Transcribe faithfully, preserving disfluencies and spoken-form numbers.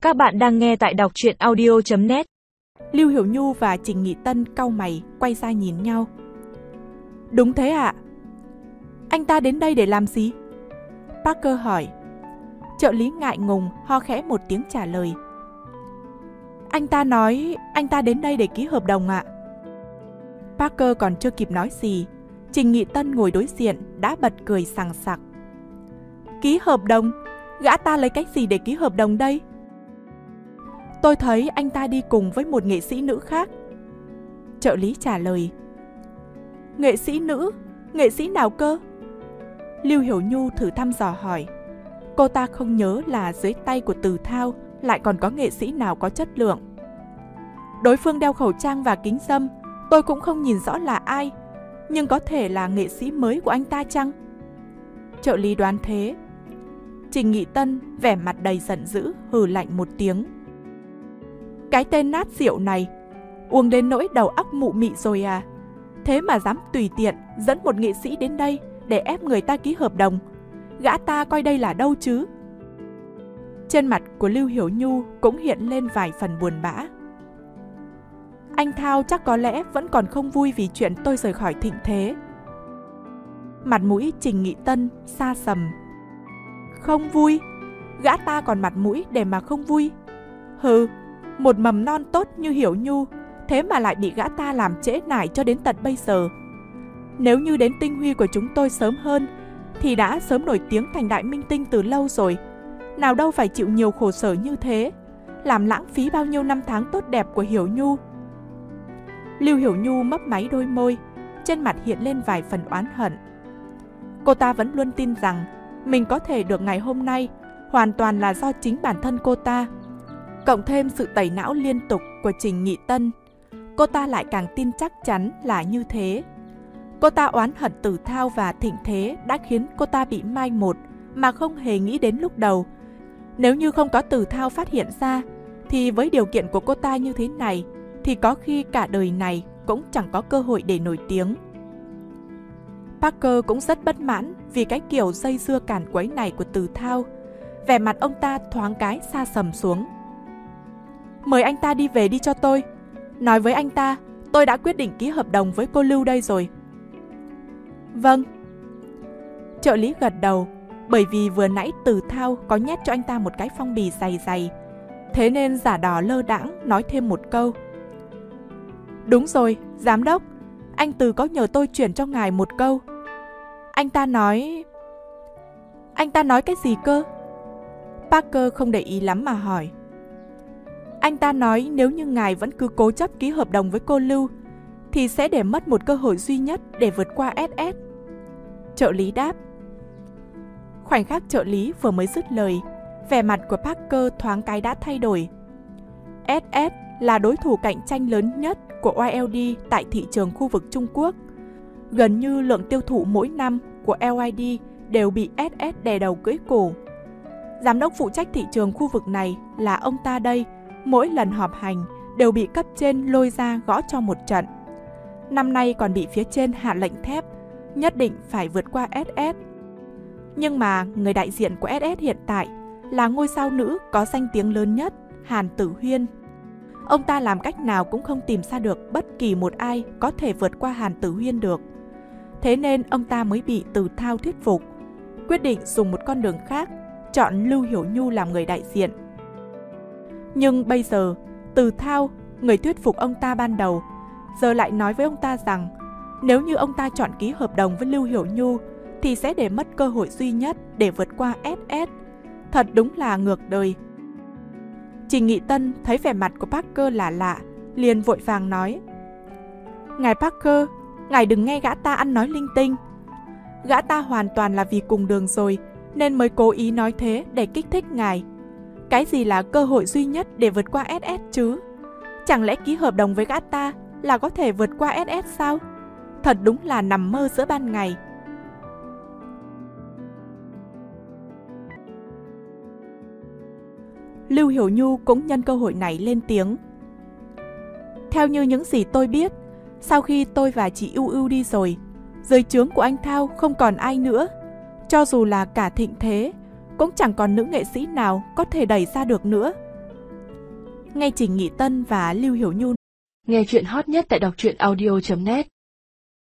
Các bạn đang nghe tại đọc truyện audio chấm net. Lưu Hiểu Nhu và Trình Nghị Tân cau mày, quay ra nhìn nhau. Đúng thế ạ. Anh ta đến đây để làm gì? Parker hỏi. Trợ lý ngại ngùng ho khẽ một tiếng trả lời. Anh ta nói anh ta đến đây để ký hợp đồng ạ. Parker còn chưa kịp nói gì, Trình Nghị Tân ngồi đối diện đã bật cười sằng sặc. Ký hợp đồng? Gã ta lấy cách gì để ký hợp đồng đây? Tôi thấy anh ta đi cùng với một nghệ sĩ nữ khác. Trợ lý trả lời. Nghệ sĩ nữ? Nghệ sĩ nào cơ? Lưu Hiểu Nhu thử thăm dò hỏi. Cô ta không nhớ là dưới tay của Từ Thao lại còn có nghệ sĩ nào có chất lượng. Đối phương đeo khẩu trang và kính râm, tôi cũng không nhìn rõ là ai, nhưng có thể là nghệ sĩ mới của anh ta chăng? Trợ lý đoán thế. Trình Nghị Tân vẻ mặt đầy giận dữ hừ lạnh một tiếng. Cái tên nát rượu này, uống đến nỗi đầu óc mụ mị rồi à? Thế mà dám tùy tiện dẫn một nghệ sĩ đến đây để ép người ta ký hợp đồng. Gã ta coi đây là đâu chứ? Trên mặt của Lưu Hiểu Nhu cũng hiện lên vài phần buồn bã. Anh Thao chắc có lẽ vẫn còn không vui vì chuyện tôi rời khỏi Thịnh Thế. Mặt mũi Trình Nghị Tân xa sầm. Không vui? Gã ta còn mặt mũi để mà không vui? Hừ, một mầm non tốt như Hiểu Nhu, thế mà lại bị gã ta làm trễ nải cho đến tận bây giờ. Nếu như đến tinh huy của chúng tôi sớm hơn, thì đã sớm nổi tiếng thành đại minh tinh từ lâu rồi. Nào đâu phải chịu nhiều khổ sở như thế, làm lãng phí bao nhiêu năm tháng tốt đẹp của Hiểu Nhu. Lưu Hiểu Nhu mấp máy đôi môi, trên mặt hiện lên vài phần oán hận. Cô ta vẫn luôn tin rằng mình có thể được ngày hôm nay hoàn toàn là do chính bản thân cô ta. Cộng thêm sự tẩy não liên tục của Trình Nghị Tân, cô ta lại càng tin chắc chắn là như thế. Cô ta oán hận Từ Thao và Thịnh Thế đã khiến cô ta bị mai một mà không hề nghĩ đến lúc đầu. Nếu như không có Từ Thao phát hiện ra, thì với điều kiện của cô ta như thế này, thì có khi cả đời này cũng chẳng có cơ hội để nổi tiếng. Parker cũng rất bất mãn vì cái kiểu dây dưa cản quấy này của Từ Thao. Vẻ mặt ông ta thoáng cái sa sầm xuống. Mời anh ta đi về đi cho tôi. Nói với anh ta, tôi đã quyết định ký hợp đồng với cô Lưu đây rồi. Vâng. Trợ lý gật đầu, bởi vì vừa nãy Từ Thao có nhét cho anh ta một cái phong bì dày dày, thế nên giả đò lơ đãng nói thêm một câu. Đúng rồi, giám đốc, anh Từ có nhờ tôi chuyển cho ngài một câu. Anh ta nói... Anh ta nói cái gì cơ? Parker không để ý lắm mà hỏi. Anh ta nói nếu như ngài vẫn cứ cố chấp ký hợp đồng với cô Lưu, thì sẽ để mất một cơ hội duy nhất để vượt qua ét ét. Trợ lý đáp. Khoảnh khắc trợ lý vừa mới dứt lời, vẻ mặt của Parker thoáng cái đã thay đổi. ét ét là đối thủ cạnh tranh lớn nhất của o lờ đê tại thị trường khu vực Trung Quốc. Gần như lượng tiêu thụ mỗi năm của lờ i đê đều bị ét ét đè đầu cưỡi cổ. Giám đốc phụ trách thị trường khu vực này là ông ta đây, mỗi lần họp hành đều bị cấp trên lôi ra gõ cho một trận. Năm nay còn bị phía trên hạ lệnh thép, nhất định phải vượt qua ét ét. Nhưng mà người đại diện của ét ét hiện tại là ngôi sao nữ có danh tiếng lớn nhất, Hàn Tử Huyên. Ông ta làm cách nào cũng không tìm ra được bất kỳ một ai có thể vượt qua Hàn Tử Huyên được. Thế nên ông ta mới bị Từ Thao thuyết phục, quyết định dùng một con đường khác, chọn Lưu Hiểu Nhu làm người đại diện. Nhưng bây giờ, Từ Thao, người thuyết phục ông ta ban đầu, giờ lại nói với ông ta rằng nếu như ông ta chọn ký hợp đồng với Lưu Hiểu Nhu thì sẽ để mất cơ hội duy nhất để vượt qua ét ét. Thật đúng là ngược đời. Trình Nghị Tân thấy vẻ mặt của Parker lạ lạ, liền vội vàng nói. Ngài Parker, ngài đừng nghe gã ta ăn nói linh tinh. Gã ta hoàn toàn là vì cùng đường rồi, nên mới cố ý nói thế để kích thích ngài. Cái gì là cơ hội duy nhất để vượt qua ét ét chứ? Chẳng lẽ ký hợp đồng với gã ta là có thể vượt qua ét ét sao? Thật đúng là nằm mơ giữa ban ngày. Lưu Hiểu Nhu cũng nhân cơ hội này lên tiếng. Theo như những gì tôi biết, sau khi tôi và chị Ưu Ưu đi rồi, dưới trướng của anh Thao không còn ai nữa. Cho dù là cả Thịnh Thế, cũng chẳng còn nữ nghệ sĩ nào có thể đẩy ra được nữa. Nghe Trình Nghị Tân và Lưu Hiểu Nhu nghe chuyện hot nhất tại đọc truyện audio chấm net.